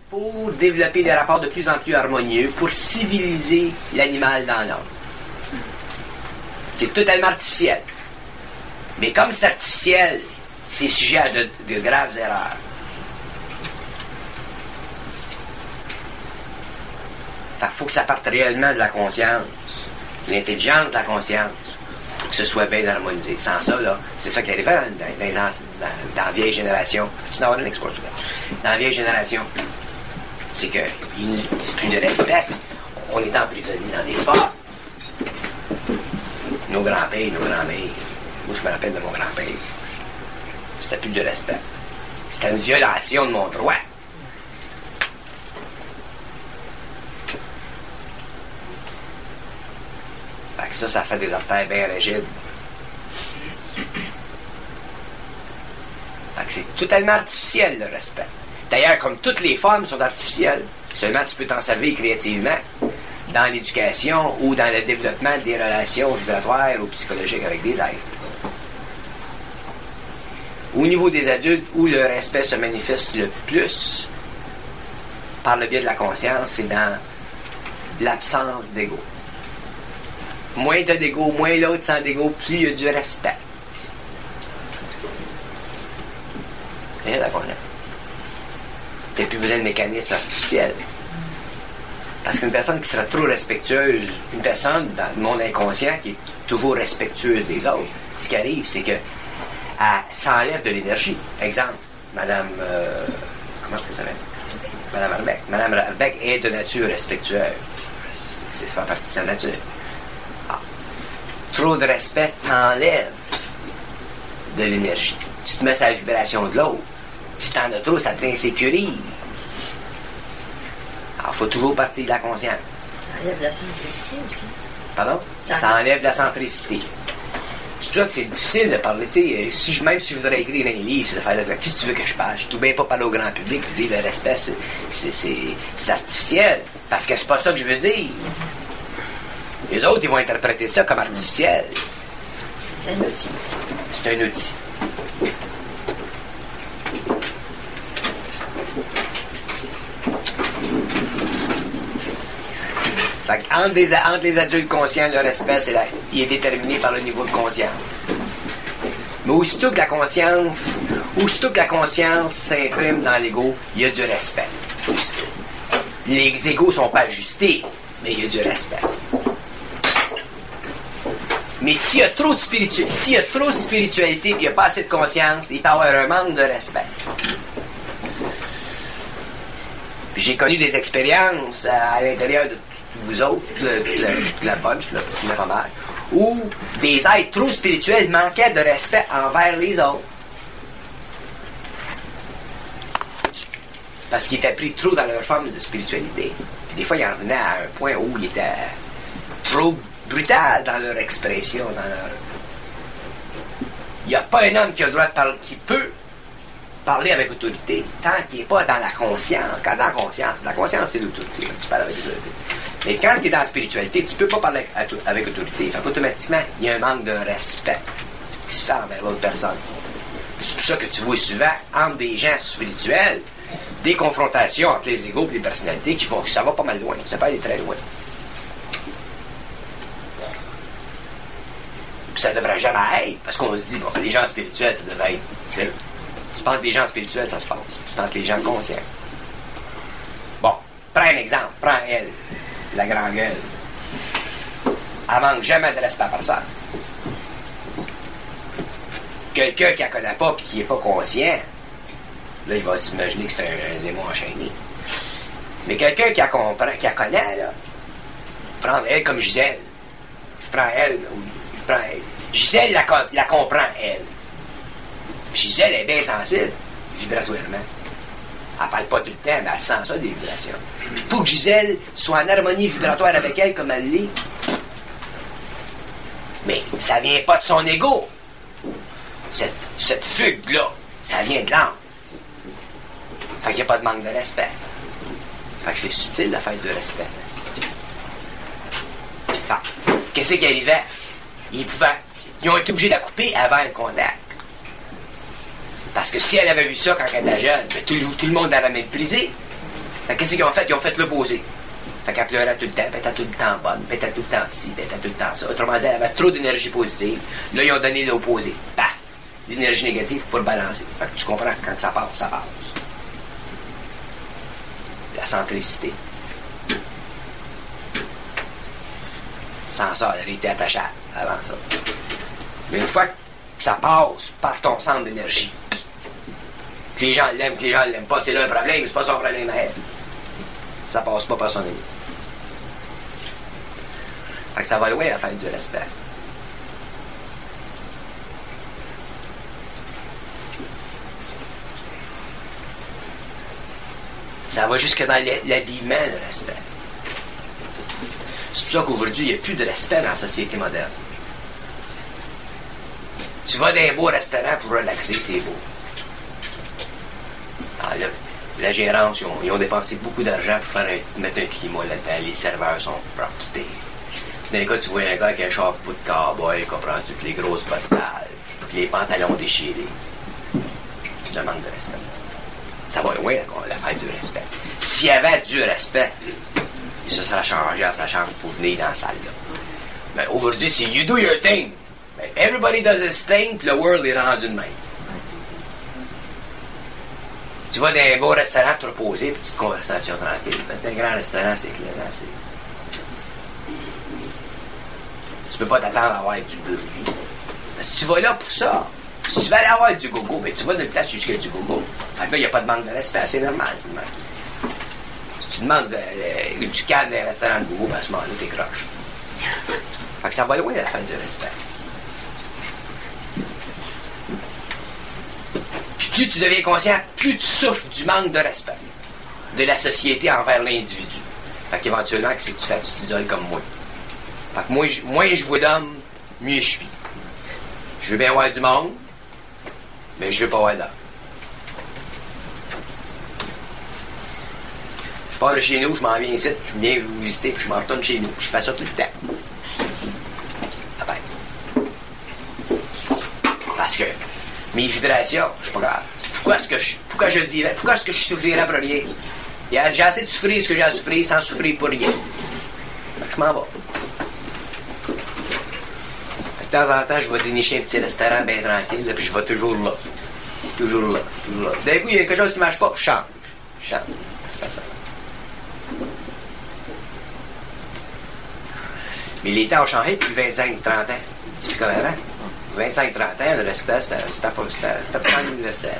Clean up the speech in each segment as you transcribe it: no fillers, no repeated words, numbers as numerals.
pour développer des rapports de plus en plus harmonieux, pour civiliser l'animal dans l'homme. C'est totalement artificiel. Mais comme c'est artificiel, c'est sujet à de graves erreurs. Fait qu'il faut que ça parte réellement de la conscience, de l'intelligence de la conscience, pour que ce soit bien harmonisé. Sans ça, là, c'est ça qui arrivait dans la vieille génération. Tu n'en as une expo, dans la vieille génération. C'est que c'est plus de respect. On est emprisonné dans des forts. Nos grands-pères, nos grands-mères. Moi, je me rappelle de mon grand-père. C'était plus de respect. C'était une violation de mon droit. Fait que ça fait des artères bien rigides. Fait que c'est totalement artificiel, le respect. D'ailleurs, comme toutes les formes sont artificielles, seulement tu peux t'en servir créativement dans l'éducation ou dans le développement des relations vibratoires ou psychologiques avec des êtres. Au niveau des adultes, où le respect se manifeste le plus par le biais de la conscience, c'est dans l'absence d'ego. Moins t'as d'ego, moins l'autre sent d'ego, plus il y a du respect. Rien à connaître. T'as plus besoin de mécanismes artificiels. Parce qu'une personne qui sera trop respectueuse, une personne dans le monde inconscient qui est toujours respectueuse des autres, ce qui arrive, c'est que elle s'enlève de l'énergie. Exemple, Madame... comment ça s'appelle? Madame Arbeck. Madame Arbeck est de nature respectueuse. C'est fait partie de sa nature. Ah. Trop de respect t'enlève de l'énergie. Tu te mets à la vibration de l'autre. Si t'en as trop, ça t'insécurise. Alors, il faut toujours partir de la conscience. Ça enlève de la centricité aussi. Pardon? Ça enlève de la centricité. C'est pour ça que c'est difficile de parler. Tu sais, même si je voudrais écrire un livre, c'est de faire qu'est-ce que tu veux que je parle? Je ne bien pas parler au grand public et dire le respect, c'est artificiel. Parce que c'est pas ça que je veux dire. Les autres, ils vont interpréter ça comme artificiel. C'est un outil. C'est un outil. Fait entre les adultes conscients, le respect, il est déterminé par le niveau de conscience. Mais aussitôt que la conscience s'imprime dans l'ego, il y a du respect. Aussitôt. Les égos ne sont pas ajustés, mais il y a du respect. Mais s'il y a trop de spiritualité et qu'il n'y a pas assez de conscience, il peut y avoir un manque de respect. J'ai connu des expériences à l'intérieur de vous autres, toute la bunch, là, parce qu'il y en a pas mal, où des êtres trop spirituels manquaient de respect envers les autres. Parce qu'ils étaient pris trop dans leur forme de spiritualité. Puis des fois, ils en revenaient à un point où ils étaient trop brutal dans leur expression, Il n'y a pas un homme qui a le droit de parler, qui peut parler avec autorité, tant qu'il n'est pas dans la conscience. Quand dans la conscience, c'est l'autorité. Tu parles avec l'autorité. Mais quand tu es dans la spiritualité, tu ne peux pas parler avec autorité. Fait qu'automatiquement, il y a un manque de respect qui se fait envers l'autre personne. C'est pour ça que tu vois souvent, entre des gens spirituels, des confrontations entre les égos et les personnalités qui font que ça va pas mal loin. Ça peut aller très loin. Puis ça devrait jamais être, parce qu'on se dit, bon, les gens spirituels, ça devrait être. C'est pas entre les gens spirituels, ça se passe. C'est entre les gens conscients. Bon, prends un exemple. Prends elle, la grande gueule. Elle manque jamais de respect à personne. Quelqu'un qui la connaît pas et qui n'est pas conscient, là, il va s'imaginer que c'est un démon enchaîné. Mais quelqu'un qui la comprend, qui la connaît, là, prendre elle comme Gisèle. Je prends elle, je prends elle. Gisèle la comprend, elle. Gisèle est bien sensible, vibratoirement. Elle parle pas tout le temps, mais elle sent ça, des vibrations. Pour que Gisèle soit en harmonie vibratoire avec elle comme elle l'est. Mais ça vient pas de son ego. Cette fugue-là, ça vient de l'âme. Fait qu'il n'y a pas de manque de respect. Fait que c'est subtil de faire du respect. Fait qu'est-ce qui arrivait? Ils ont été obligés de la couper avant le contact. Parce que si elle avait vu ça quand elle était jeune, tout le monde l'aurait méprisé. Qu'est-ce qu'ils ont fait? Ils ont fait l'opposé. Fait qu'elle pleurait tout le temps, puis elle était tout le temps bonne, puis elle était tout le temps ci, puis elle était tout le temps ça. Autrement dit, elle avait trop d'énergie positive. Là, ils ont donné l'opposé. Paf! L'énergie négative pour le balancer. Fait que tu comprends que quand ça passe, ça passe. La centricité. Sans ça, elle était attachable avant ça. Mais une fois que ça passe par ton centre d'énergie, que les gens l'aiment, que les gens ne l'aiment pas, c'est là un problème, c'est pas son problème à elle. Ça passe pas par son énergie. Fait que ça va loin la fin du respect. Ça va jusque dans l'habillement, le respect. C'est pour ça qu'aujourd'hui, il n'y a plus de respect dans la société moderne. Tu vas dans un beau restaurant pour relaxer, c'est beau. Ah, là, la gérance, ils ont dépensé beaucoup d'argent pour mettre un climat là-dedans. Les serveurs sont propres. Dans les cas, tu vois un gars avec un chapeau de cowboy, comprends, toutes les grosses bottes sales, puis les pantalons déchirés. C'est un manque de respect. Ça va loin, la fête du respect. S'il y avait du respect, ça serait changé à sa chambre pour venir dans la salle. Là. Mais aujourd'hui, c'est you do your thing. Mais everybody does his thing, puis le world est rendu de même. Tu vas dans un beau restaurant te reposer, petite conversation tranquille. C'est un grand restaurant, c'est clair. Tu peux pas t'attendre à avoir du bruit. Parce que tu vas là pour ça. Si tu veux aller avoir du gogo, ben tu vas dans une place où il y a du gogo. Fait que là, il n'y a pas de manque de respect, c'est normal, c'est normal. Si tu demandes du cadre d'un restaurant de gogo, ben à ce moment-là, t'es croche. Fait que ça va loin la fin du respect. Puis plus tu deviens conscient, plus tu souffres du manque de respect de la société envers l'individu. Fait qu'éventuellement, qu'est-ce que tu fais? Tu t'isoles comme moi. Fait que moins je vois d'hommes, mieux je suis. Je veux bien avoir du monde, mais je veux pas avoir d'hommes. Je pars de chez nous, je m'en viens ici, je viens vous visiter, puis je m'en retourne chez nous. Je fais ça tout le temps. Parce que mes vibrations, je suis pas grave. Pourquoi est-ce que je vivrais? Pourquoi est-ce que je souffrirais pour rien? J'ai assez de souffrir ce que j'ai à souffrir sans souffrir pour rien. Fait que je m'en vais. De temps en temps, je vais dénicher un petit restaurant bien tranquille, là, puis je vais toujours là. Toujours là. D'un coup, il y a quelque chose qui ne marche pas, je change. C'est pas ça. Mais les temps ont changé depuis 25-30 ans. C'est plus comme avant. 25-30 ans, le respect, c'était pas universel.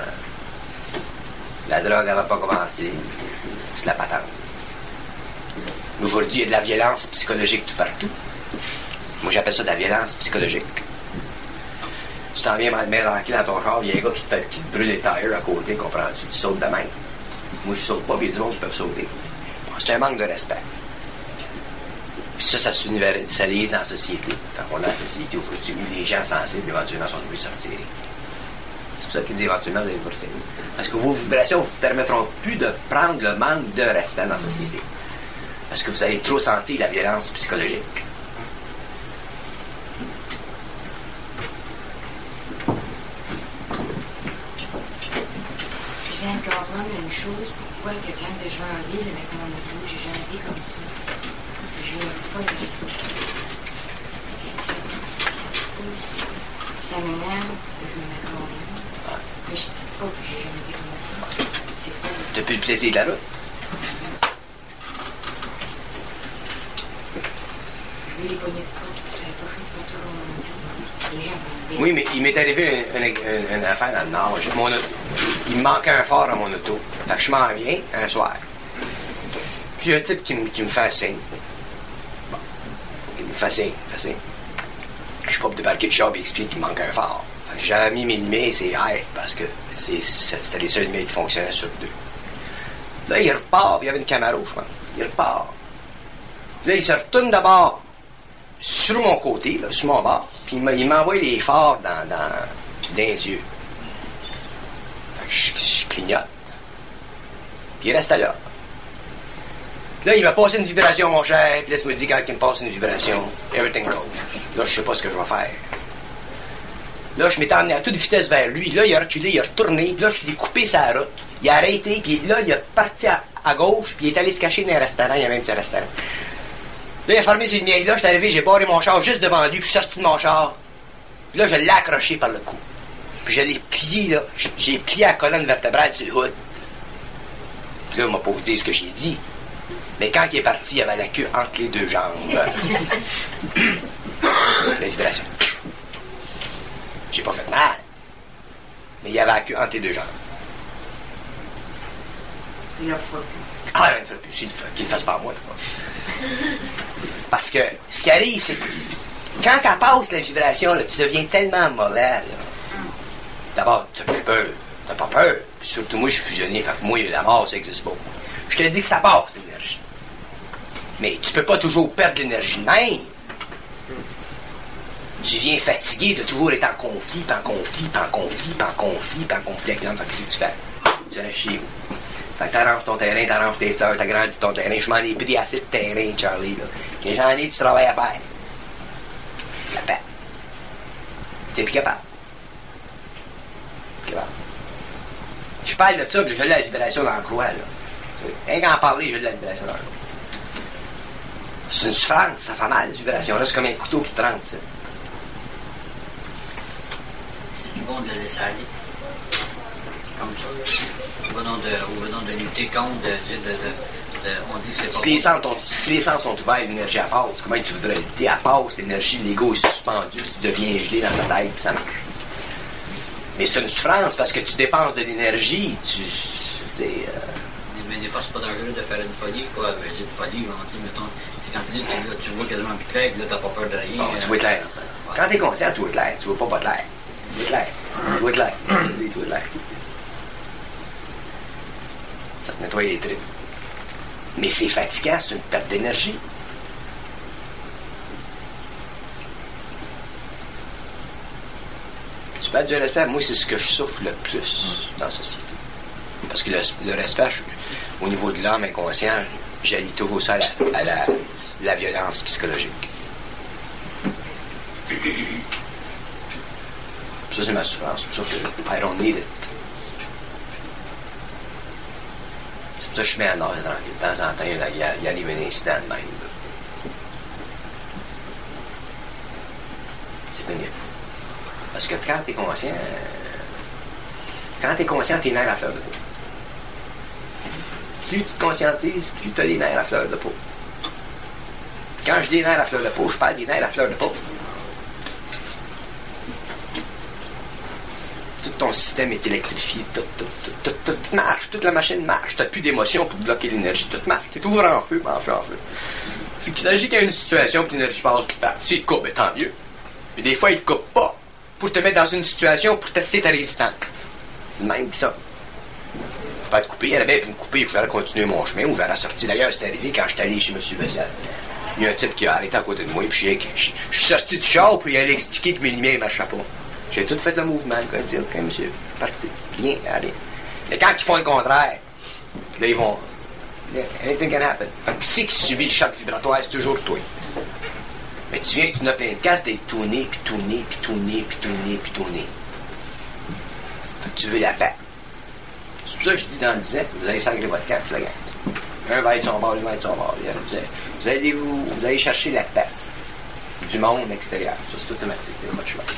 La drogue n'avait pas commencé. C'est la patente. Aujourd'hui, il y a de la violence psychologique tout partout. Moi, j'appelle ça de la violence psychologique. Tu t'en viens mettre tranquille dans ton char, il y a un gars qui te brûle les tires à côté, comprends-tu? Tu sautes de même. Moi, je saute pas, puis il y a du monde qui peuvent sauter. C'est un manque de respect. Puis ça s'universalise dans la société. Quand on a la société aujourd'hui, les gens sensibles, éventuellement, sont obligés de sortir. C'est pour ça qu'il dit éventuellement, vous allez vous retirer. Parce que vos vibrations ne vous permettront plus de prendre le manque de respect dans la société. Parce que vous allez trop sentir la violence psychologique. Je viens de comprendre une chose, pourquoi que quand je vais en ville avec mon auto, j'ai jamais été comme ça. Je ne veux pas ça m'énerve, je me mets en ville. Mais je sais pas que j'ai jamais été comme ça. C'est pas. Tu n'as plus le plaisir de la route. Je vais les pogner de porte, je n'avais pas fait de contrôle mon auto. Les gens vont dire. Oui, mais il m'est arrivé une affaire dans le Nord. Il me manquait un phare à mon auto. Fait que je m'en viens un soir. Puis il y a un type qui me fait un signe. Bon. Il me fait signe. Je suis pas pour débarquer le char et expliquer qu'il me manque un phare. Fait que j'avais mis mes lumières, c'est air, parce que c'était les seules lumières qui fonctionnaient sur deux. Là, il repart, puis il y avait une Camaro, je pense. Il repart. Là, il se retourne d'abord sur mon côté, là, sur mon bord, puis il m'envoie les phares dans les yeux. Fait que je clignote. Puis il reste là. Là, il m'a passé une vibration, mon cher, puis là, il me dit, quand il me passe une vibration, everything goes. Là, je sais pas ce que je vais faire. Là, je m'étais emmené à toute vitesse vers lui. Là, il a reculé, il a retourné. Puis là, je l'ai coupé sa route. Il a arrêté, puis là, il a parti à gauche, puis il est allé se cacher dans un restaurant. Il y avait un petit restaurant. Là, il a fermé ses lumières. Là, je suis arrivé, j'ai barré mon char juste devant lui, puis je suis sorti de mon char. Puis là, je l'ai accroché par le cou. Puis je l'ai plié, là. J'ai plié la colonne vertébrale du hood. Puis là, il m'a pas dit ce que j'ai dit. Mais quand il est parti, il avait la queue entre les deux jambes. La vibration. J'ai pas fait mal. Mais il y avait la queue entre les deux jambes. Il ne le fera plus. Ah, il ne le fera plus. Qu'il ne le fasse pas à moi, toi. Parce que ce qui arrive, c'est que quand elle passe la vibration, là, tu deviens tellement mauvais. Là. D'abord, tu n'as plus peur. Tu n'as pas peur. Puis surtout, moi, je suis fusionné. Fait que moi, la mort, ça n'existe pas. Je te dis que ça passe, l'énergie. Mais tu peux pas toujours perdre l'énergie même. Tu viens fatigué de toujours être en conflit, puis en conflit, puis en conflit, puis en conflit, puis en conflit avec l'homme. Fait que qu'est-ce que tu fais? Tu restes chez vous. Fait que t'arranges ton terrain, t'arranges tes fleurs, t'agrandis ton terrain. Je m'en ai pris assez de terrain, Charlie, là. Et j'en ai du travail à faire. La paix. T'es plus capable. Je parle de ça, puis je veux de la vibration dans le croix, là. Rien qu'en parler, je veux de la vibration dans le croix. C'est une souffrance, ça fait mal, la vibration. Là, c'est comme un couteau qui tranche, ça. C'est du bon de le laisser aller. Comme ça. Au venant de lutter contre, on dit que c'est pas Si les sens sont ouverts, l'énergie elle passe. Comment tu voudrais lutter? Elle passe, l'énergie, l'ego est suspendu, tu deviens gelé dans ta tête, puis ça marche. Mais c'est une souffrance parce que tu dépenses de l'énergie, Mais des fois, c'est pas dangereux de faire une folie, quoi. Une folie, on dit, mettons, c'est quand tu vois quasiment plus clair, puis là, t'as pas peur de rien. Bon, tu vois clair, dans ce temps. Quand t'es conscient, tu vois clair. Tu vois pas clair. Tu vois clair. Tu vois clair. Tu vois clair. Ça te nettoie les tripes. Mais c'est fatigant, c'est une perte d'énergie. Tu perds du respect, moi, c'est ce que je souffre le plus dans la société. Parce que le respect, au niveau de l'homme inconscient, j'allie toujours ça à la violence psychologique. Ça, c'est ma souffrance. C'est pour ça que I don't need it. C'est pour ça que je mets en ordre tranquille. De temps en temps, il arrive un incident de même. C'est pénible. Parce que quand t'es conscient, t'es nerfs à fleur de peau. Plus tu te conscientises, plus tu as les nerfs à fleur de peau. Quand je dis nerfs à fleur de peau, je parle des nerfs à fleur de peau. Tout ton système est électrifié, tout marche, toute la machine marche. Tu n'as plus d'émotion pour bloquer l'énergie, tout marche. Tu es toujours en feu, en feu, en feu. Fait qu'il s'agit qu'il y a une situation où l'énergie passe, s'il te coupe, tant mieux. Mais des fois, il ne te coupe pas pour te mettre dans une situation pour tester ta résistance. C'est le même que ça. Tu peux être coupé, elle avait pu me couper, puis j'aurais continué mon chemin, ou j'aurais sorti. D'ailleurs, c'est arrivé quand j'étais allé chez M. Bessel. Il y a un type qui a arrêté à côté de moi, puis je suis sorti du char, puis il allait expliquer que mes lumières ne marchaient pas. J'ai tout fait le mouvement, quoi. J'ai dit, OK, monsieur, parti. Rien, allez. Mais quand ils font le contraire, là, ils vont. Anything can happen. Qui c'est qui subit le choc vibratoire? C'est toujours toi. Mais tu viens que tu n'as plein de casse d'être tourné, puis tourné, puis tourné, puis tourné, puis tourné. Fait que tu veux la paix. C'est pour ça que je dis dans le 10 ans, vous allez sacrer votre camp, la gang. Un va être son bord, l'autre va être son bord. Vous allez chercher la paix du monde extérieur. Ça, c'est automatique, c'est votre choix.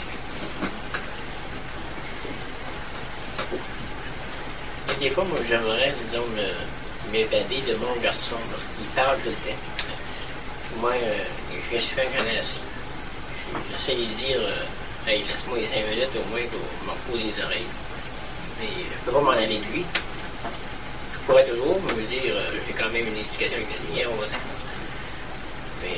Des fois, moi, j'aimerais, disons, m'évader de mon garçon parce qu'il parle tout le temps. Moi, je suis souvent connaissé. J'essaie de lui dire, hey, laisse-moi les 5 minutes au moins pour m'en foutre les oreilles. Mais je peux pas m'en aller de lui. Je pourrais toujours me dire, j'ai quand même une éducation académique, on va s'en faire. Mais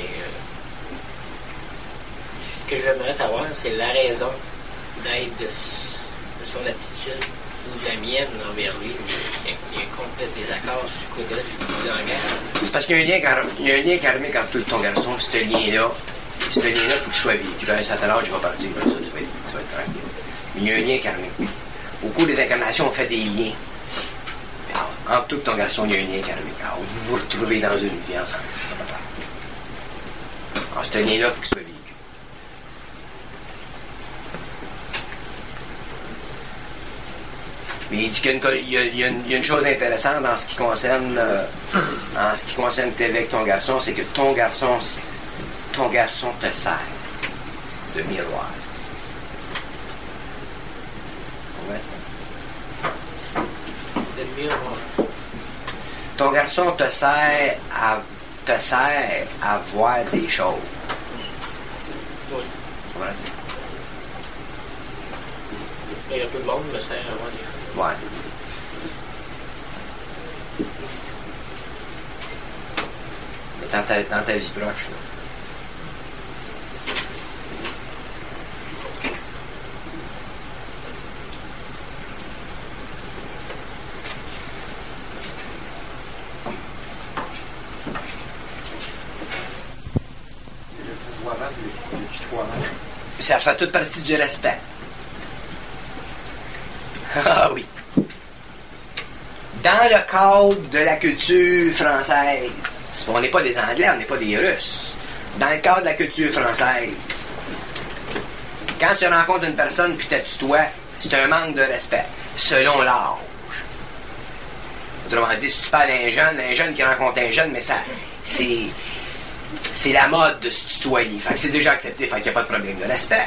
ce que j'aimerais savoir, c'est la raison d'être de son attitude ou de la mienne envers lui. Il y a un complet désaccord sur ce côté-là du langage. C'est parce qu'il y a un lien karmique entre ton garçon, ce lien-là, il faut qu'il soit vécu. À un certain âge, il va partir, ça va être tranquille. Mais il y a un lien karmique. Au cours des incarnations, on fait des liens. Alors, entre tout ton garçon, il y a un lien karmique. Alors, vous vous retrouvez dans une vie ensemble. Alors, ce lien-là, il faut qu'il soit vécu. Mais il dit qu'il y a une chose intéressante en ce qui concerne tes avec ton garçon, c'est que ton garçon te sert de miroir. Ouais, ça. De miroir. Ton garçon te sert à voir des choses. Oui. Ouais. Et un peu de monde me sert à voir des choses. Ouais. Mais dans ta vie proche, là. Ça fait toute partie du respect. Ah oui. Dans le cadre de la culture française, on n'est pas des Anglais, on n'est pas des Russes. Dans le cadre de la culture française, quand tu rencontres une personne puis tu te tutoies, c'est un manque de respect, selon l'âge. Autrement dit, si tu parles d'un jeune qui rencontre un jeune, mais ça, c'est la mode de se tutoyer. Fait que c'est déjà accepté, fait qu'il n'y a pas de problème de respect.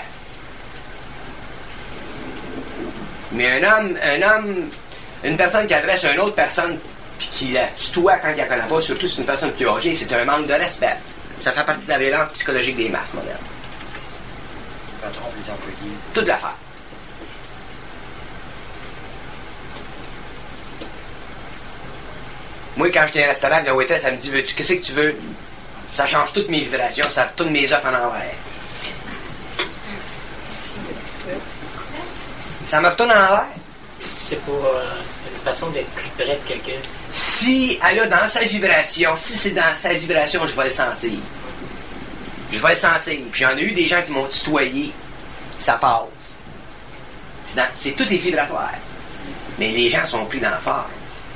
Mais une personne qui adresse à une autre personne puis qui la tutoie quand il la connaît pas, surtout si c'est une personne plus âgée, c'est un manque de respect. Ça fait partie de la violence psychologique des masses modernes. Quand on trompe les employés. Toute l'affaire. Moi, quand j'étais au restaurant, la waitress, elle me dit, veux-tu, qu'est-ce que tu veux? Ça change toutes mes vibrations, ça retourne mes offres en envers. Ça me retourne en envers. C'est pour une façon d'être plus près de quelqu'un. Si elle a dans sa vibration, si c'est dans sa vibration, je vais le sentir. Je vais le sentir. Puis j'en ai eu des gens qui m'ont tutoyé, ça passe. C'est tout est vibratoire. Mais les gens sont pris dans la forme.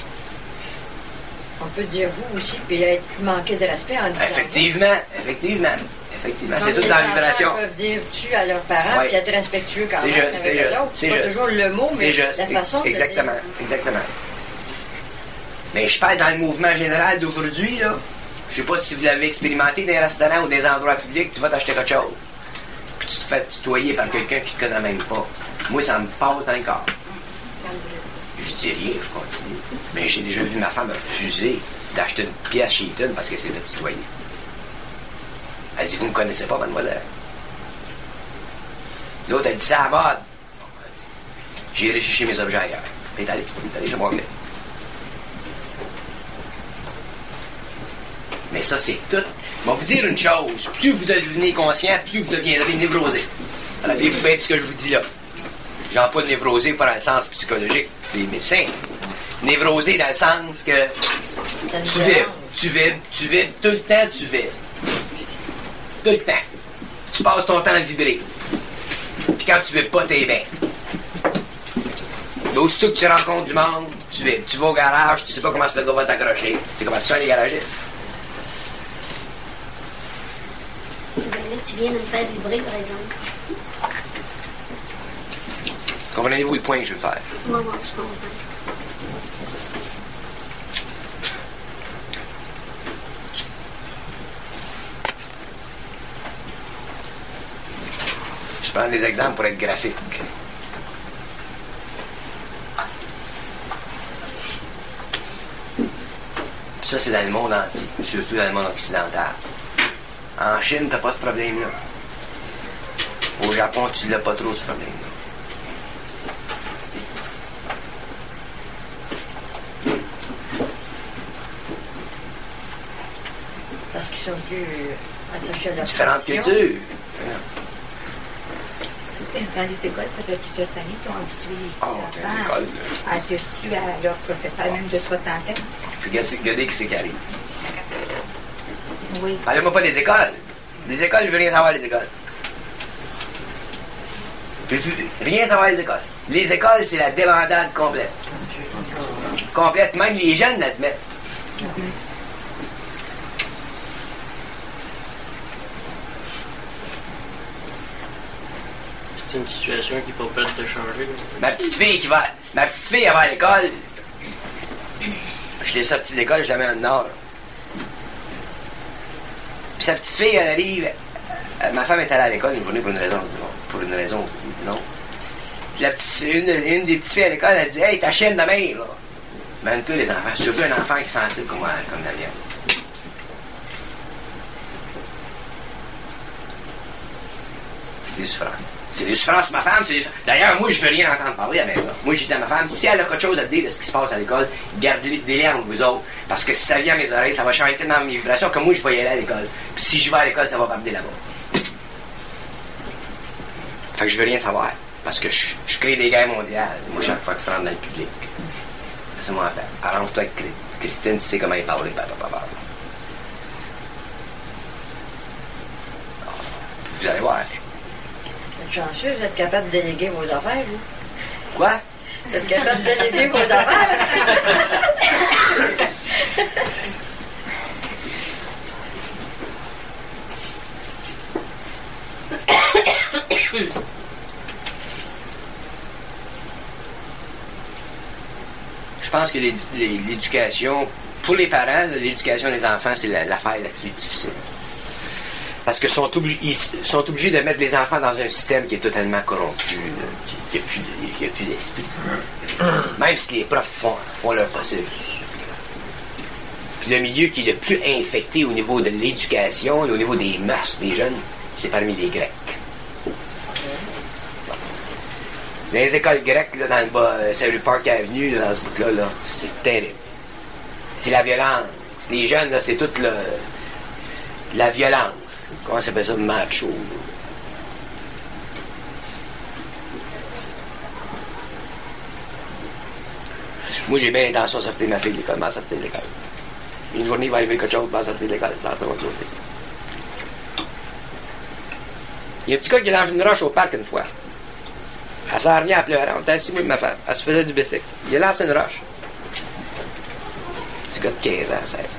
On peut dire vous aussi, puis être manqué de respect en disant. Effectivement. C'est toute la vibration. Les enfants peuvent dire tu à leurs parents, Oui. puis être respectueux quand C'est même juste, avec l'autre. C'est pas toujours le mot, mais la façon Exactement, de dire. exactement. Mais je parle dans le mouvement général d'aujourd'hui, là. Je sais pas si vous l'avez expérimenté dans les restaurants ou des endroits publics, tu vas t'acheter quelque chose. Puis tu te fais tutoyer par quelqu'un qui te connaît même pas. Moi, ça me passe dans le corps. Je dis rien, je continue. Mais j'ai déjà vu ma femme refuser d'acheter une pièce chez Eaton parce qu'elle s'est fait tutoyer. Elle dit, vous me connaissez pas, mademoiselle. L'autre, elle dit, c'est à la mode. J'ai recherché mes objets ailleurs. Elle est allée chez moi. Mais ça, c'est tout. Je vais vous dire une chose. Plus vous devenez conscient, plus vous deviendrez névrosé. Rappelez-vous bien de ce que je vous dis là. Genre pas de névrosé pas dans le sens psychologique des médecins. Névrosé dans le sens que tu vibres, tout le temps tu vibres. Tout le temps. Tu passes ton temps à vibrer. Puis quand tu vibres pas, t'es bien. Mais aussitôt que tu rencontres du monde, tu vibres. Tu vas au garage, tu sais pas comment ce gars va t'accrocher. C'est comment ça les garagistes. Ben là, tu viens de me faire vibrer, par exemple. Comprenez-vous le point que je veux faire? Moi, je comprends. Je prends des exemples pour être graphique. Ça, c'est dans le monde entier, surtout dans le monde occidental. En Chine, t'as pas ce problème-là. Au Japon, tu l'as pas trop, ce problème-là. Parce qu'ils sont plus attachés à leur Différentes tradition. cultures. Dans les écoles, ça fait plusieurs années qu'ils ont habitué les Oh, dans les enfants écoles. à dire tu à leur professeur, même de 60 ans. Puis regardez qui c'est qui arrive. Oui. Parlez-moi pas des écoles. Des écoles, je veux rien savoir des écoles. Je veux rien savoir des écoles. Les écoles, c'est la débandade complète. Complète. Même les jeunes l'admettent. C'est une situation qui peut pas te changer. Ma petite fille, elle va à l'école. Je l'ai sortie de l'école, je la mets dans le nord. Puis sa petite fille, elle arrive. Ma femme est allée à l'école une journée pour une raison, non. Puis une des petites filles à l'école, elle dit, hey, ta chienne de mère, là. Même tous les enfants, surtout un enfant qui est sensible comme la mienne. C'est des souffrances. C'est des souffrances pour ma femme. D'ailleurs, moi, je veux rien entendre parler à la maison. Moi, j'ai dit à ma femme, si elle a quelque chose à dire de ce qui se passe à l'école, gardez-les entre vous autres. Parce que si ça vient à mes oreilles, ça va changer tellement mes vibrations que moi, je vais y aller à l'école. Puis si je vais à l'école, ça va parler là-bas. Fait que je veux rien savoir. Parce que je crée des guerres mondiales. Moi, chaque fois que je rentre dans le public. C'est mon affaire. Arrange-toi avec Christine, tu sais comment il parle, papa. Vous allez voir. Vous êtes chanceux, vous êtes capable de déléguer vos affaires, vous. Quoi? Vous êtes capable de déléguer vos affaires? Je pense que l'éducation, pour les parents, l'éducation des enfants, c'est l'affaire la plus difficile. Parce qu'ils sont obligés de mettre les enfants dans un système qui est totalement corrompu, qui n'a plus d'esprit. Même si les profs font leur possible. Puis le milieu qui est le plus infecté au niveau de l'éducation et au niveau des mœurs des jeunes, c'est parmi les Grecs. Dans les écoles grecques, là, dans le bas, Saint-Louis Park Avenue, là, dans ce bout-là, là, c'est terrible. C'est la violence. Les jeunes, là, c'est toute la violence. Comment ça s'appelle ça? Macho. Moi, j'ai bien l'intention de sortir ma fille de l'école, de sortir de l'école. Une journée, il va arriver quelque chose, de sortir de l'école, ça va sauter. Il y a un petit gars qui lance une roche au parc une fois. Elle s'en revient à pleurer. On était assis, moi, de ma femme. Elle se faisait du bicycle. Il a lancé une roche. Petit gars de 15 ans, 16 ans.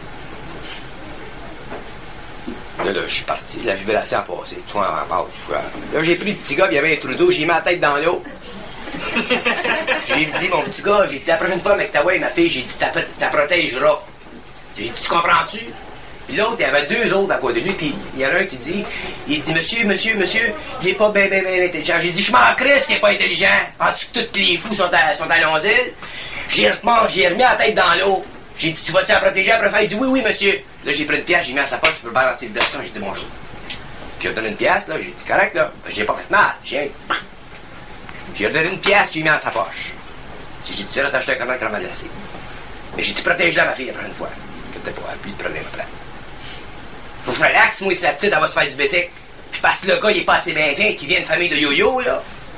Là, je suis parti. La vibration a passé. Tout en passe. Là, j'ai pris le petit gars, il y avait un trou d'eau, j'ai mis la tête dans l'eau. J'ai dit, mon petit gars, j'ai dit, la prochaine fois, avec ta ma fille, j'ai dit, t'as protégeras. J'ai dit, tu comprends-tu? Puis l'autre, il y avait deux autres à côté de lui, puis il y en a un qui dit, monsieur, il est pas bien intelligent. J'ai dit, je m'en crisse qu'il est pas intelligent. Penses-tu que tous les fous sont à Lonzille? J'ai remis la tête dans l'eau. J'ai dit, tu vas-tu la protéger après? Il dit, oui, monsieur. Là, j'ai pris une pièce, j'ai mis à sa poche, je peux balancer le veston, j'ai dit bonjour. Puis il a donné une pièce, là, j'ai dit, correct, là. J'ai pas fait mal. J'ai redonné une pièce, j'ai mis dans sa poche. J'ai dit, tu sais, là, t'as acheté un contenant de crème glacée. Mais j'ai dit, protège-la, ma fille, la prochaine fois. Peut-être pas, puis le problème après. Faut que je relaxe, moi, si la petite, elle va se faire du bicycle. Puis parce que le gars, il est pas assez bien fin, qu'il vient d'une famille de yo-yo, là.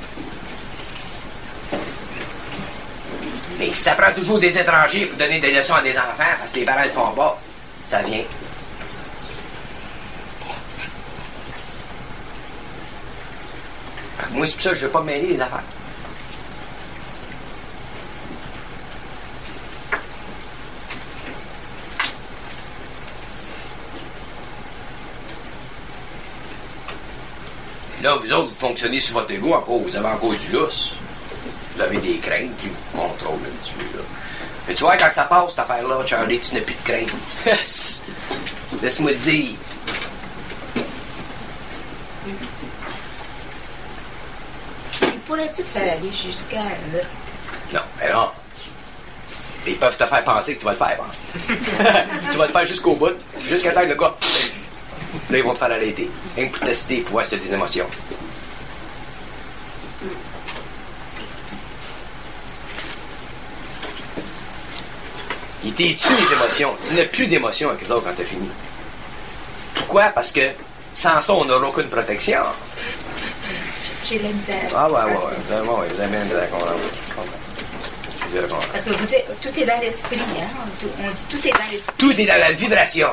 Mais si ça prend toujours des étrangers pour donner des leçons à des enfants, parce que les parents le font pas, ça vient. Moi, c'est pour ça que je veux pas mêler les affaires. Là, vous autres, vous fonctionnez sur votre égo encore. Vous avez encore du lousse. Vous avez des craintes qui vous contrôlent un petit peu, là. Mais tu vois, quand ça passe, cette affaire-là, Charlie, tu n'as plus de crainte. Laisse-moi te dire. Pourrais-tu te faire aller jusqu'à là? Non, mais non. Ils peuvent te faire penser que tu vas le faire, tu vas le faire jusqu'au bout, jusqu'à temps que le gars. Là, ils vont te faire arrêter. Rien que pour tester, pour voir si tu as des émotions. Il t'est tué les émotions. Tu n'as plus d'émotions avec les autres quand t'as fini. Pourquoi? Parce que sans ça, on n'aura aucune protection. J'ai de la misère. Ah ouais, vous amènez de la comprendre. Parce que vous dites, tout est dans l'esprit, hein? On dit tout est dans l'esprit. Tout est dans la vibration.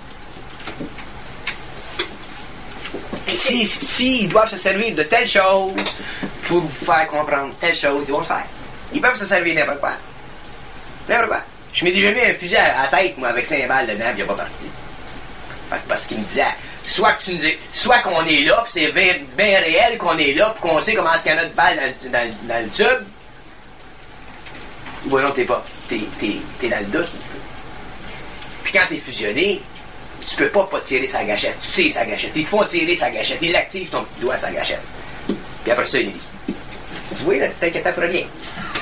Si ils doivent se servir de telle chose pour vous faire comprendre telle chose, ils vont le faire. Ils peuvent se servir n'importe quoi. N'importe quoi. Je m'ai déjà mis un fusil à la tête, moi, avec 5 balles dedans, puis il n'a pas parti. Parce qu'il me disait, soit qu'on est là, puis c'est bien réel qu'on est là, puis qu'on sait comment est-ce qu'il y en a de balles dans le tube. Ou non, t'es pas. T'es dans le doute. Puis quand t'es fusionné, tu peux pas tirer sa gâchette. Tu tires sa gâchette. Ils te font tirer sa gâchette. Il active ton petit doigt à sa gâchette. Puis après ça, il lit. Tu vois, là, tu t'inquiètes pour rien.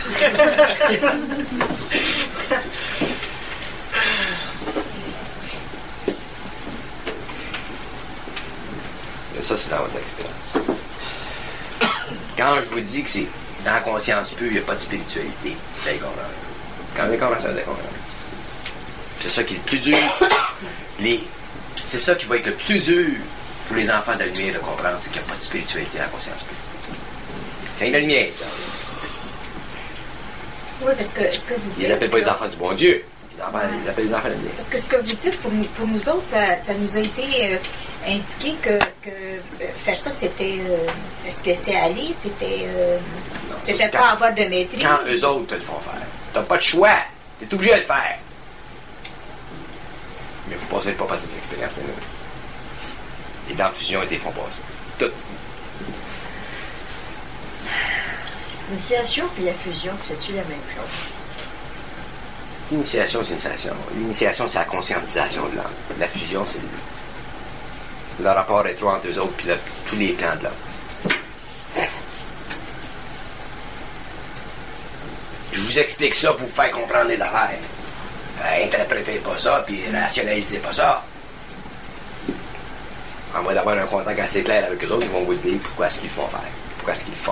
Et ça, c'est dans votre expérience. Quand je vous dis que c'est dans la conscience pure, il n'y a pas de spiritualité, vous allez comprendre. Quand on est comme ça, vous allez comprendre. C'est ça qui est le plus dur. C'est ça qui va être le plus dur pour les enfants de la lumière de comprendre, c'est qu'il n'y a pas de spiritualité à la conscience pure. C'est une lumière. Oui, parce que ce que vous dites... Ils n'appellent pas les enfants du bon Dieu. Ils appellent les enfants de la lumière. Parce que ce que vous dites, pour nous autres, ça nous a été indiqué que faire ça, c'était se laisser aller, c'était pas avoir de maîtrise. Quand eux autres te le font faire. T'as pas de choix. T'es obligé de le faire. Mais vous ne passez pas par ces expériences-là. Et dans la fusion, ils te font passer. Tout. L'initiation puis la fusion, c'est-tu la même chose? L'initiation, c'est l'initiation. L'initiation, c'est la conscientisation de l'âme. La fusion, c'est le rapport étroit entre eux autres puis tous les plans de l'âme. Je vous explique ça pour vous faire comprendre les affaires. Interprétez pas ça, puis rationalisez pas ça. À moins d'avoir un contact assez clair avec eux autres, ils vont vous dire pourquoi est-ce qu'ils font faire. Pourquoi est-ce qu'ils le font.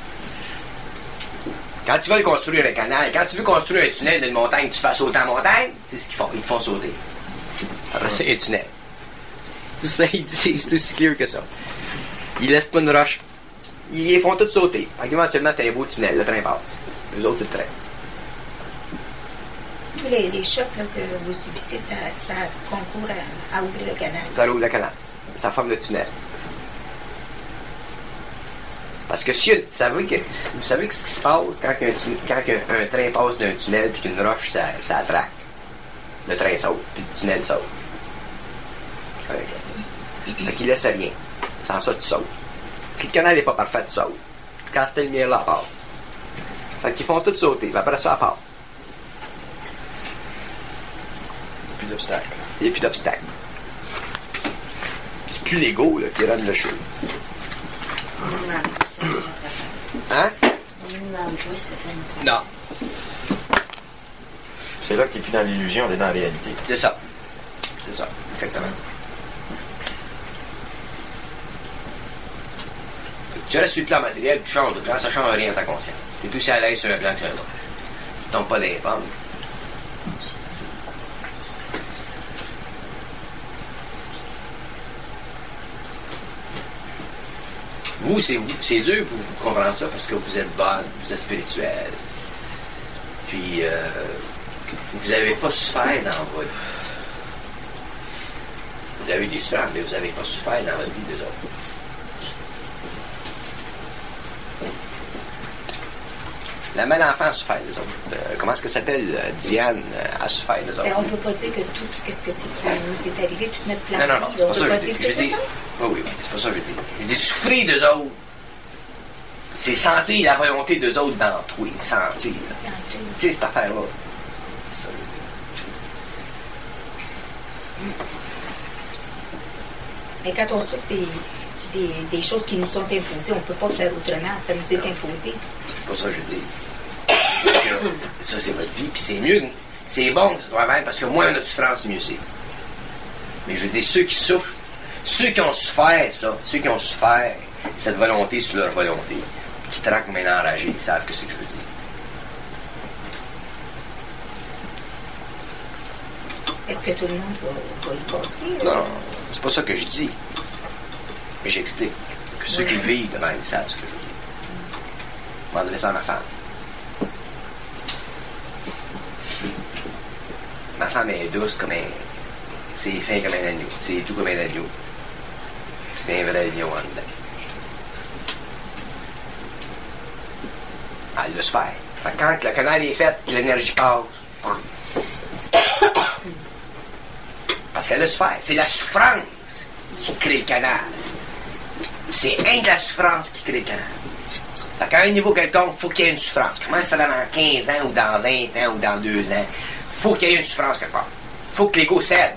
Quand tu veux construire un canal, quand tu veux construire un tunnel d'une montagne, tu fais sauter en montagne, c'est ce qu'ils font. Ils te font sauter. Après ça, il y a un tunnel. Tout ça, il dit, c'est aussi clair que ça. Ils laissent pas une roche. Ils les font tous sauter. Éventuellement, t'as un beau tunnel, le train passe. Eux autres, c'est le train. Tous les chocs là, que vous subissez, ça concourt à ouvrir le canal. Ça ouvre le canal. Ça forme le tunnel. Parce que vous savez que ce qui se passe quand un train passe d'un tunnel puis qu'une roche, ça attraque. Le train saute, puis le tunnel saute. Fait qu'il laisse rien. Sans ça, tu sautes. Si le canal n'est pas parfait, tu sautes. Quand cette lumière-là passe. Fait qu'ils font tout sauter. Après ça, elle part. Plus d'obstacles. Il n'y a plus d'obstacles. C'est plus l'ego là, qui rend le show. Hein? Non. C'est là qu'il n'est plus dans l'illusion, on est dans la réalité. C'est ça. C'est ça, exactement. Tu restes sur le plan matériel, tu changes de plan, ça ne change rien à ta conscience. Tu es aussi à l'aise sur un plan que sur un autre. Tu ne tombes pas dans les pommes. Vous, c'est dur pour vous comprendre ça parce que vous êtes bonne, vous êtes spirituel. Puis, vous n'avez pas souffert dans votre... Vous avez eu des souffrances, mais vous n'avez pas souffert dans votre vie des autres. La belle enfant a souffert des autres. Comment est-ce que ça s'appelle? Diane a souffert des autres. Mais on ne peut pas dire que tout ce que c'est qui nous est arrivé, toute notre plan. Non, c'est pas ça que je dis. Je dis... Oui, c'est pas ça que je dis. Je dis souffrir d'eux autres. C'est sentir la volonté d'eux autres dans toi. Sentir. Tu sais, cette affaire-là. C'est ça que je dis. Mais quand on souffre des choses qui nous sont imposées, on ne peut pas faire autrement. Ça nous est imposé. C'est pas ça que je dis. Ça, c'est votre vie, puis c'est mieux. C'est bon que ce soit même, parce que moins on a de souffrance, mieux c'est. Mais je dis, ceux qui souffrent, ceux qui ont souffert ça, ceux qui ont souffert cette volonté sur leur volonté, qui traquent comme un enragé, ils savent que c'est ce que je veux dire. Est-ce que tout le monde va y passer? Non, c'est pas ça que je dis. Mais j'explique que ceux qui le vivent de même, ils savent ce que je veux dire. En adressant à ma femme. Ma femme est douce comme un... C'est fin comme un agneau. C'est tout comme un agneau. C'est un vrai agneau en dedans. Elle laisse faire. Fait que quand le canal est fait, que l'énergie passe... Parce qu'elle laisse faire. C'est la souffrance qui crée le canal. C'est un de la souffrance qui crée le canal. Fait qu'à un niveau quelconque, il faut qu'il y ait une souffrance. Comment ça va dans 15 ans, ou dans 20 ans, ou dans 2 ans? Il faut qu'il y ait une souffrance quelque part. Il faut que l'ego cède.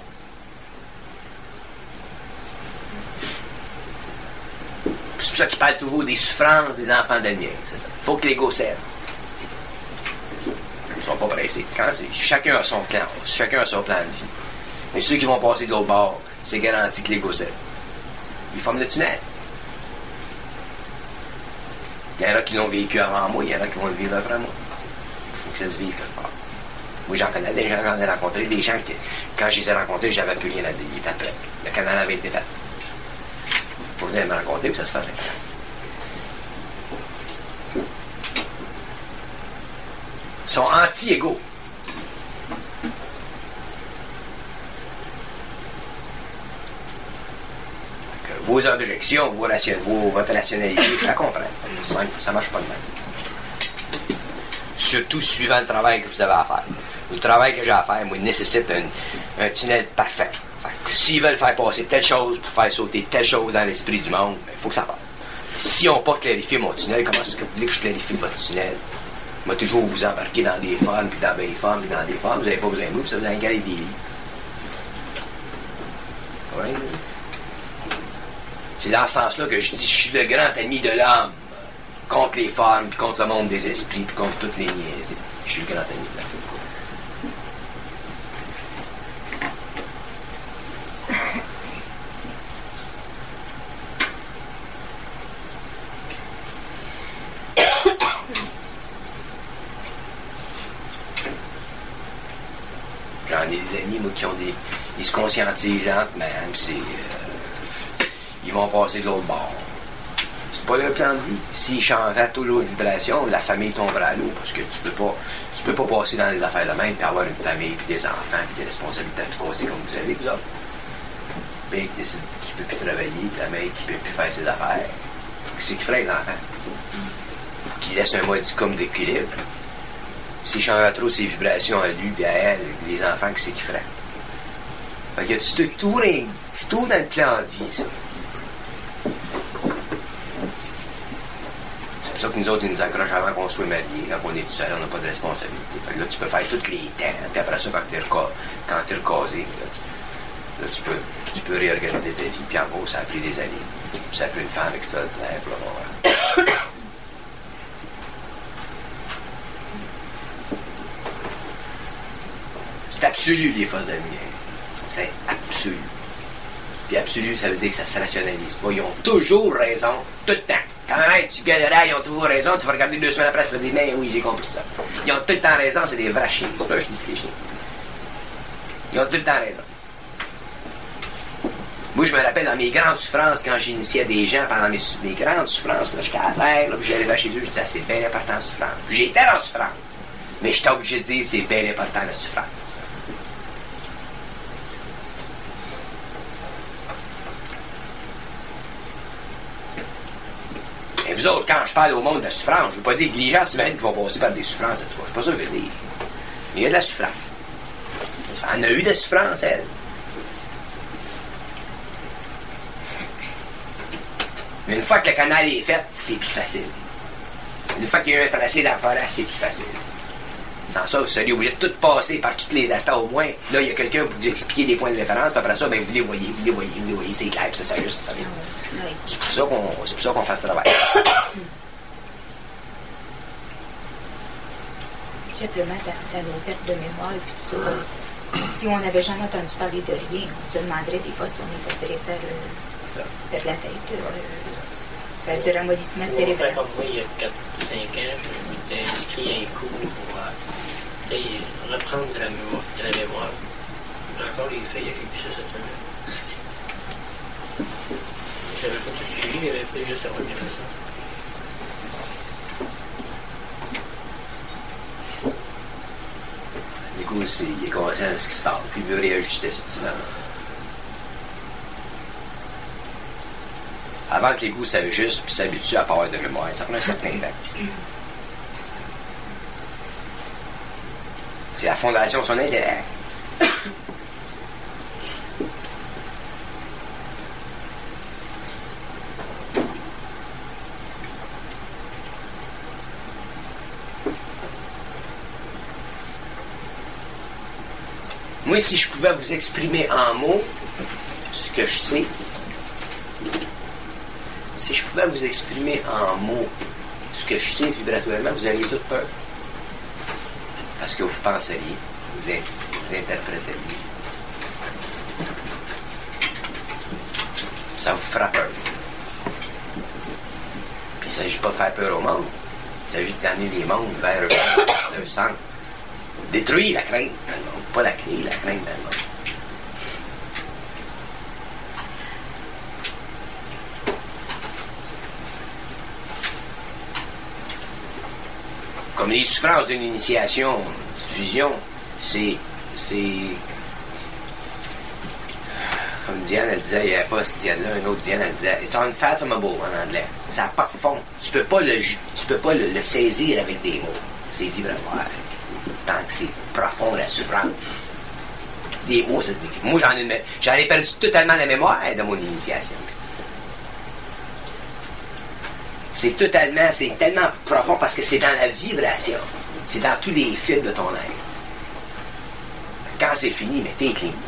C'est pour ça qu'il parle toujours des souffrances des enfants de lumière. C'est ça. Il faut que l'ego cède. Ils ne sont pas pressés. Chacun a son plan. Chacun a son plan de vie. Mais ceux qui vont passer de l'autre bord, c'est garanti que l'ego cède. Ils forment le tunnel. Il y en a qui l'ont vécu avant moi, il y en a qui vont le vivre après moi. Il faut que ça se vive quelque part. Moi, j'en connais des gens, j'en ai rencontré, des gens qui, quand je les ai rencontrés, j'avais plus rien à dire. Ils étaient prêts. Le canal avait été fait. Faut vous aller me rencontrer, puis ça se fait. Ils sont anti-égaux. Vos objections, votre rationalité, je la comprends. Ça marche pas de même. Surtout suivant le travail que vous avez à faire. Le travail que j'ai à faire, moi, nécessite un tunnel parfait. S'ils veulent faire passer telle chose pour faire sauter telle chose dans l'esprit du monde, il faut que ça passe. Si on n'a pas clarifié mon tunnel, comment est-ce que vous voulez que je clarifie votre tunnel? Moi, toujours vous embarquer dans des formes, puis dans des formes, puis dans des formes. Vous n'avez pas besoin de nous, puis ça vous a égalé des lits. Ouais. C'est dans ce sens-là que je dis, je suis le grand ennemi de l'homme, contre les formes, puis contre le monde des esprits, puis contre toutes les niaiseries. Je suis le grand ennemi de l'homme. J'en ai des amis, moi, qui ont ils se conscientisent lentement, puis ils vont passer de l'autre bord. C'est pas leur plan de vie. S'ils changeaient toujours de vibration, la famille tomberait à l'eau, parce que tu peux pas passer dans les affaires de même, puis avoir une famille, puis des enfants, puis des responsabilités à tout casser comme vous avez, vous autres. Le père qui décide qu'il ne peut plus travailler, puis la mère qui ne peut plus faire ses affaires. Qu'est-ce qu'il ferait, les enfants? Il faut qu'il laisse un modicum d'équilibre. S'il changerait trop ses vibrations à lui, puis à elle, les enfants, qu'est-ce qu'il ferait? Fait que c'est tout dans le plan de vie, ça. C'est pour ça que nous autres, ils nous accrochent avant qu'on soit mariés. Quand on est tout seul, on n'a pas de responsabilité. Fait que là, tu peux faire tous les temps. Puis après ça, quand t'es recasé, là, tu peux réorganiser ta vie. Puis en gros, ça a pris des années. Puis ça a pris une femme extraordinaire pour l'avoir. C'est absolu, les forces de la lumière. C'est absolu. Puis absolu, ça veut dire que ça se rationalise pas. Ils ont toujours raison, tout le temps. Quand même, tu gagneras, ils ont toujours raison. Tu vas regarder 2 semaines après, tu vas dire, mais oui, j'ai compris ça. Ils ont tout le temps raison, c'est des vrais chiens. C'est pas je dis les chiens. Ils ont tout le temps raison. Moi, je me rappelle dans mes grandes souffrances, quand j'initiais des gens pendant mes grandes souffrances, là, j'étais à terre, là, puis j'arrivais chez eux, je disais, c'est bien important la souffrance. Puis j'étais en souffrance. Mais j'étais obligé de dire, c'est bien important la souffrance. Et vous autres, quand je parle au monde de souffrance, je ne veux pas dire que les gens s'imaginent qu'ils vont passer par des souffrances cette fois. C'est pas ça que je veux dire. Mais il y a de la souffrance. Elle en a eu de souffrance, elle. Mais une fois que le canal est fait, c'est plus facile. Une fois qu'il y a eu un tracé dans la forêt, c'est plus facile. Sans ça, vous seriez obligé de tout passer par tous les aspects au moins. Là, il y a quelqu'un pour vous expliquer des points de référence, puis après ça, ben, vous les voyez, c'est clair, puis ça s'ajuste, ça vient. C'est pour ça qu'on fait ce travail. Simplement, dans nos pertes de mémoire et tout ça, si on n'avait jamais entendu parler de rien, on se demanderait des fois si on était prêt faire la tête. Ça veut dire un mollissement cérébral. Comme moi, il y a 4 ou 5 ans, je m'étais inscrit à un cours pour reprendre de la mémoire. Encore les feuilles, j'ai vu ça cette semaine. J'avais pas tout suivi, j'avais fait juste à revenir à ça. Du coup, il est conscient de ce qui se passe, puis il veut réajuster ça. Avant que les goûts s'ajustent puis s'habituent à pas avoir de mémoire, ça prend un certain temps. C'est la fondation de son intérêt. Moi, si je pouvais vous exprimer en mots ce que je sais, si je pouvais vous exprimer en mots ce que je sais vibratoirement, vous auriez toute peur. Parce que vous penseriez, vous interpréteriez. Ça vous fera peur. Puis il ne s'agit pas de faire peur au monde. Il s'agit d'amener les mondes vers leur centre. Détruire la crainte dans le monde. Pas la créer, la crainte dans le monde. Comme les souffrances d'une initiation, de fusion, c'est comme Diane, elle disait, il n'y avait pas cette Diane-là, une autre Diane, elle disait, it's unfathomable en anglais. Ça n'a pas de fond. Tu peux pas le saisir avec des mots. C'est vibratoire. Tant que c'est profond, la souffrance. Des mots, ça se décrit. Moi, j'en ai perdu totalement la mémoire de mon initiation. C'est tellement profond parce que c'est dans la vibration. C'est dans tous les fils de ton être. Quand c'est fini, mais t'es clean.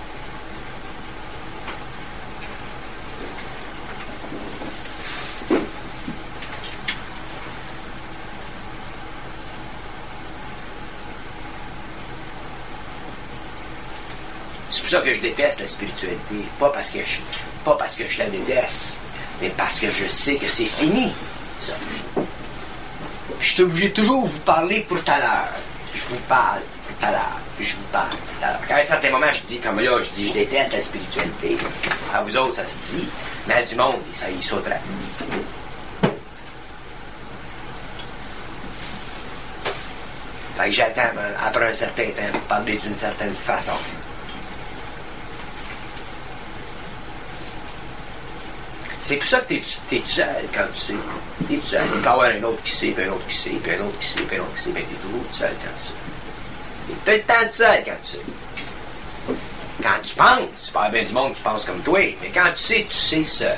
C'est pour ça que je déteste la spiritualité. Pas parce que je la déteste, mais parce que je sais que c'est fini. Ça. Je suis obligé de toujours vous parler pour tout à l'heure. Je vous parle pour tout à l'heure. Puis je vous parle pour tout à l'heure. Quand à un certain moment, je dis, comme là, je déteste la spiritualité. À vous autres, ça se dit. Mais à du monde, ça y sauterait. Fait que j'attends, après un certain temps, pour parler d'une certaine façon. C'est pour ça que t'es tout seul quand tu sais. T'es tout seul. Il peut y avoir un autre qui sait, puis un autre qui sait, puis un autre qui sait, puis un autre qui sait. Ben, t'es toujours tout seul quand tu sais. T'es tout le temps tout seul quand tu sais. Quand tu penses, c'est pas bien du monde qui pense comme toi, mais quand tu sais seul.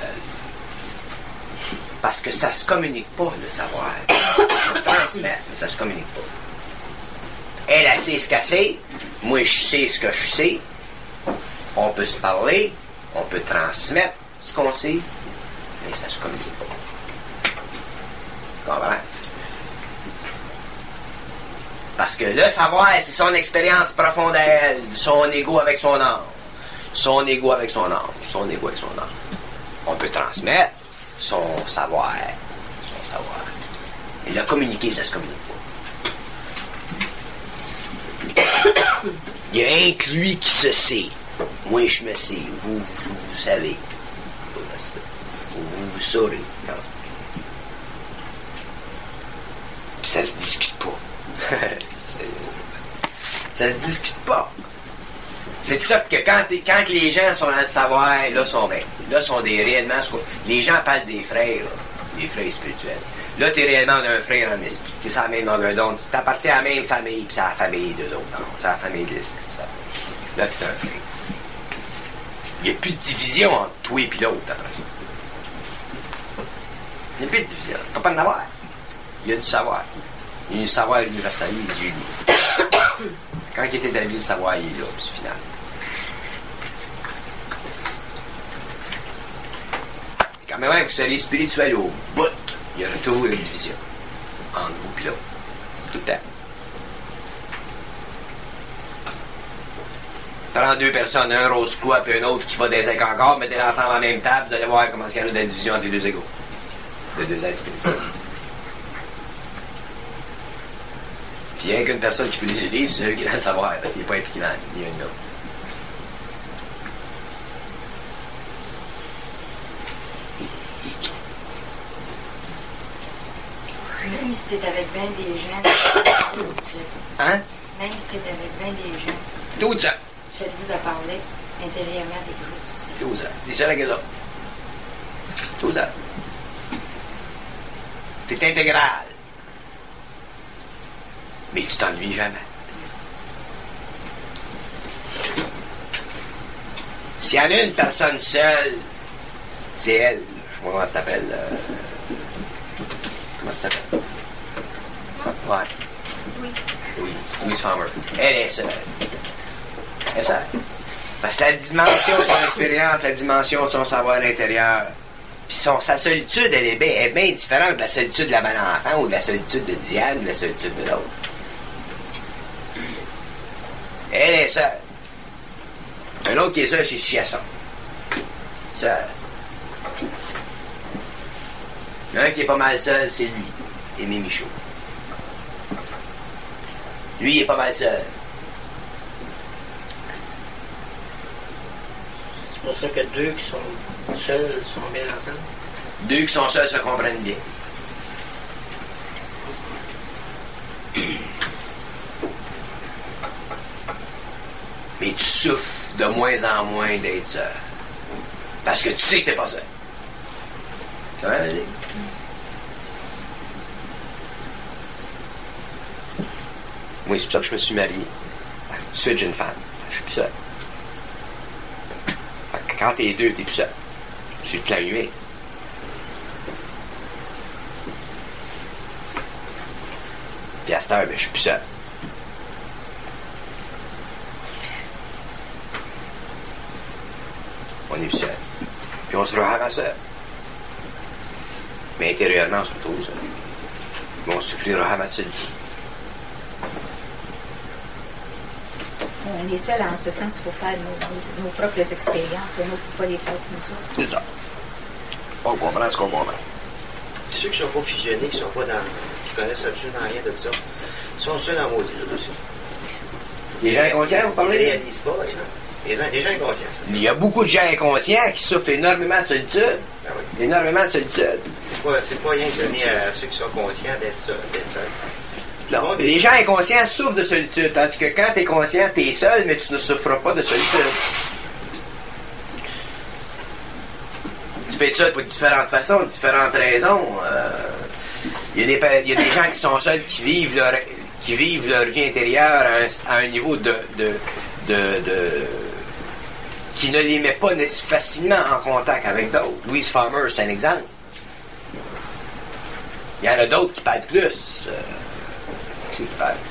Parce que ça se communique pas, le savoir. Ça se transmet, mais ça se communique pas. Elle sait ce qu'elle sait. Moi, je sais ce que je sais. On peut se parler. On peut transmettre ce qu'on sait. Mais ça se communique pas. Comprends? Parce que le savoir, c'est son expérience profonde à elle, son ego avec son âme. Son ego avec son âme. Son ego avec son âme. On peut transmettre son savoir. Son savoir. Et le communiquer, ça se communique pas. Il y a rien que lui qui se sait. Moi, je me sais. Vous savez. Vous saurez. Puis ça se discute pas. Ça se discute pas. C'est tout ça que quand les gens sont dans le savoir, là sont bien. Là sont des réellement. Les gens parlent des frères, là, des frères spirituels. Là, t'es réellement un frère en esprit. T'es sur la même longueur d'onde. Tu t'appartiens à la même famille, puis c'est la famille de l'autre. C'est la famille de l'esprit. Là, t'es un frère. Il n'y a plus de division entre toi et l'autre après ça. Il n'y a plus de division. Il ne faut pas en avoir. Il y a du savoir. Il y a du savoir universel, Dieu dit. Quand il est établi, le savoir, il est là, c'est final. Quand même, vous serez spirituel au bout, il y aura toujours une division entre vous et l'autre. Tout le temps. Prends deux personnes, un rose quoi puis un autre qui va des écarts encore, mettez-les ensemble en même table, vous allez voir comment il y a de la division entre les deux égaux. Les deux êtres spirituels. Puis il n'y a qu'une personne qui peut les aider, c'est celui qui a le savoir, parce qu'il n'est pas impliqué dans ni un ni l'autre. Même si t'es avec bien des gens, tout seul. Hein? Même si t'es avec bien des gens. Tout seul. Tu as le goût de parler intérieurement, t'es toujours tout seul. Tout seul. T'es seul avec eux autres. Tout seul. T'es intégral. Mais tu t'ennuies jamais. S'il y en a une personne seule, c'est elle. Je sais pas comment ça s'appelle. Comment ça s'appelle? Ouais. Louise Farmer. Elle est seule. C'est ça. Parce que la dimension de son expérience, la dimension de son savoir intérieur, puis sa solitude, elle est bien différente de la solitude de la bonne enfant ou de la solitude de Diane ou de la solitude de l'autre. Elle est seule. Un autre qui est seul chez Chiasson. Seul. Il y en a un qui est pas mal seul, c'est lui, Aimé Michaud. Lui, il est pas mal seul. C'est pour ça que deux qui sont seuls sont bien ensemble. Deux qui sont seuls se comprennent bien. Mais tu souffres de moins en moins d'être seul. Parce que tu sais que t'es pas seul. Ça va aller? Moi, c'est pour ça que je me suis marié. Tout de suite, j'ai une femme. Je suis plus seul. Fait que quand t'es deux, t'es plus seul. Tu te l'as hué. Puis à cette heure, ben, je suis plus seul. On est plus seul. Puis on se rend seul. Mais intérieurement, on se retrouve seul. Mais on souffrira à ma solitude. On est seul en ce sens, il faut faire nos propres expériences. On ne peut pas les faire comme ça. C'est ça. On comprend ce qu'on comprend. Ceux qui ne sont pas fusionnés, qui connaissent absolument rien de ça, sont seuls en maudit, là, aussi. Les gens inconscients, vous Ils parlez? ne réalisent pas, ça. Les gens inconscients, ça. Il y a beaucoup de gens inconscients qui souffrent énormément de solitude. Ben oui. Énormément de solitude. C'est pas rien que donner à ceux qui sont conscients d'être seuls. Non. Les gens inconscients souffrent de solitude, tandis que quand tu es conscient, tu es seul, mais tu ne souffres pas de solitude. Tu peux être seul pour différentes façons, différentes raisons. Il y a des gens qui sont seuls, qui vivent leur vie intérieure à un niveau qui ne les met pas facilement en contact avec d'autres. Louise Farmer, c'est un exemple. Il y en a d'autres qui perdent plus. C'est qui perdent.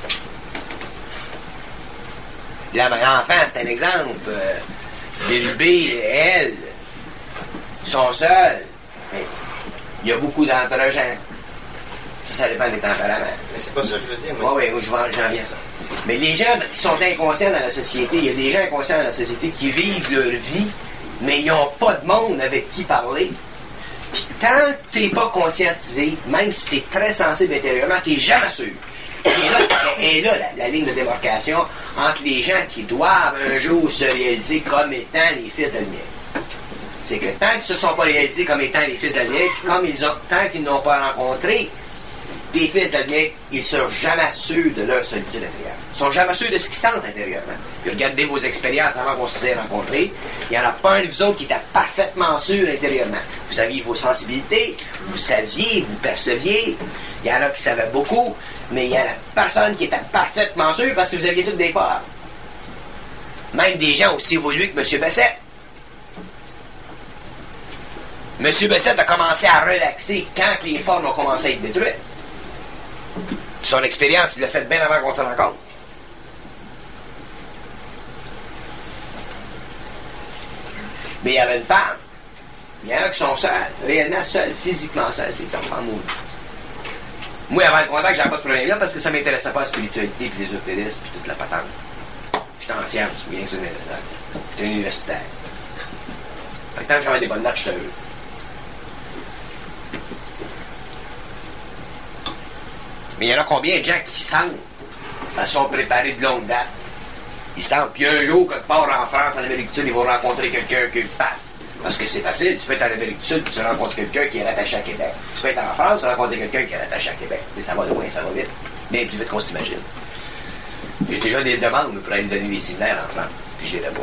L'enfant, c'est un exemple. Bill B, elle, sont seuls. Mais il y a beaucoup d'androgènes. Ça dépend des tempéraments. Mais c'est pas ça que je veux dire. Moi. Oui, j'en viens à ça. Mais les gens qui sont inconscients dans la société, il y a des gens inconscients dans la société qui vivent leur vie, mais ils n'ont pas de monde avec qui parler. Puis tant que tu n'es pas conscientisé, même si tu es très sensible intérieurement, tu n'es jamais sûr. Et là, la ligne de démarcation entre les gens qui doivent un jour se réaliser comme étant les fils de lumière. C'est que tant qu'ils ne se sont pas réalisés comme étant les fils de la lumière, tant qu'ils n'ont pas rencontré des fils de la lumière, ils ne sont jamais sûrs de leur solitude intérieure. Ils ne sont jamais sûrs de ce qu'ils sentent intérieurement. Puis regardez vos expériences avant qu'on se les rencontrés. Il n'y en a pas un de vous autres qui était parfaitement sûr intérieurement. Vous aviez vos sensibilités, vous saviez, vous perceviez. Il y en a qui savaient beaucoup, mais il y en a personne qui était parfaitement sûr parce que vous aviez toutes des formes. Même des gens aussi évolués que M. Bessette. M. Bessette a commencé à relaxer quand les formes ont commencé à être détruites. Son expérience, il l'a fait bien avant qu'on s'en rende compte. Mais il y avait une femme. Il y en a qui sont seuls, réellement seuls, physiquement seuls, c'est un enfant maudit. Moi, avant le contact, j'avais pas ce problème-là parce que ça m'intéressait pas la spiritualité, puis l'ésotérisme, puis toute la patente. J'étais en sciences, bien sûr, j'étais universitaire. Fait que tant que j'avais des bonnes notes, j'étais heureux. Mais il y en a combien de gens qui sentent, parce qu'ils sont préparés de longue date. Ils sentent, puis un jour, quelque part en France, en Amérique du Sud, ils vont rencontrer quelqu'un qui le fasse. Parce que c'est facile, tu peux être en Amérique du Sud, puis tu rencontres quelqu'un qui est rattaché à Québec. Tu peux être en France, tu rencontres quelqu'un qui est rattaché à Québec. Tu sais, ça va loin, ça va vite. Bien plus vite qu'on s'imagine. J'ai déjà des demandes pour aller me donner des séminaires en France, puis je n'irai pas.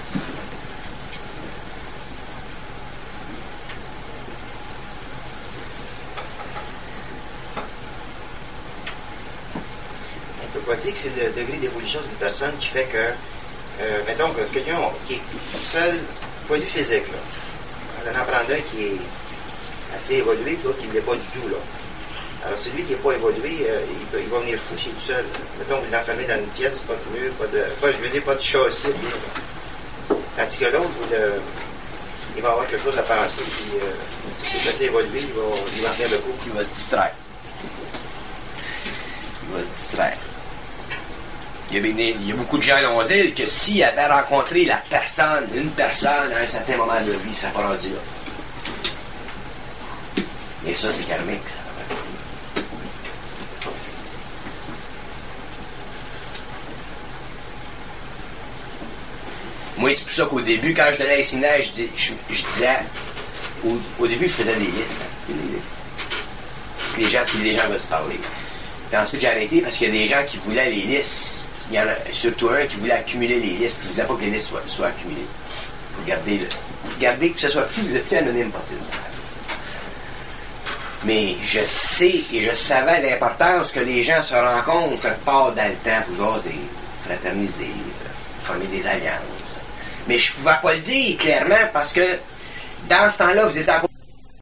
On peut pas dire que c'est le degré d'évolution d'une personne qui fait que, mettons que quelqu'un qui est seul, point de vue physique, là, on en prend un qui est assez évolué, puis l'autre qui ne l'est pas du tout, là. Alors, celui qui n'est pas évolué, il va venir fou s'il est tout seul. Mettons, vous l'enfermez dans une pièce, pas de mur, je veux dire, pas de châssis. Tandis que l'autre, il va avoir quelque chose à penser, puis s'il est assez évolué, il va en tenir le coup. Il va se distraire. Il y a beaucoup de gens qui ont dit que s'il avait rencontré une personne à un certain moment de vie, ça ne serait pas rendu là. Et ça, c'est karmique, ça. Moi, c'est pour ça qu'au début, quand je donnais les signages, je disais, au début, je faisais des listes. Les gens, si les gens veulent se parler. Puis ensuite, j'ai arrêté parce qu'il y a des gens qui voulaient les listes. Il y en a surtout un qui voulait accumuler les listes. Je ne voulais pas que les listes soient accumulées. Il faut garder que ce soit le plus anonyme possible. Mais je sais et je savais l'importance que les gens se rencontrent quelque part dans le temps pour jaser, fraterniser, former des alliances. Mais je ne pouvais pas le dire clairement parce que dans ce temps-là, vous étiez encore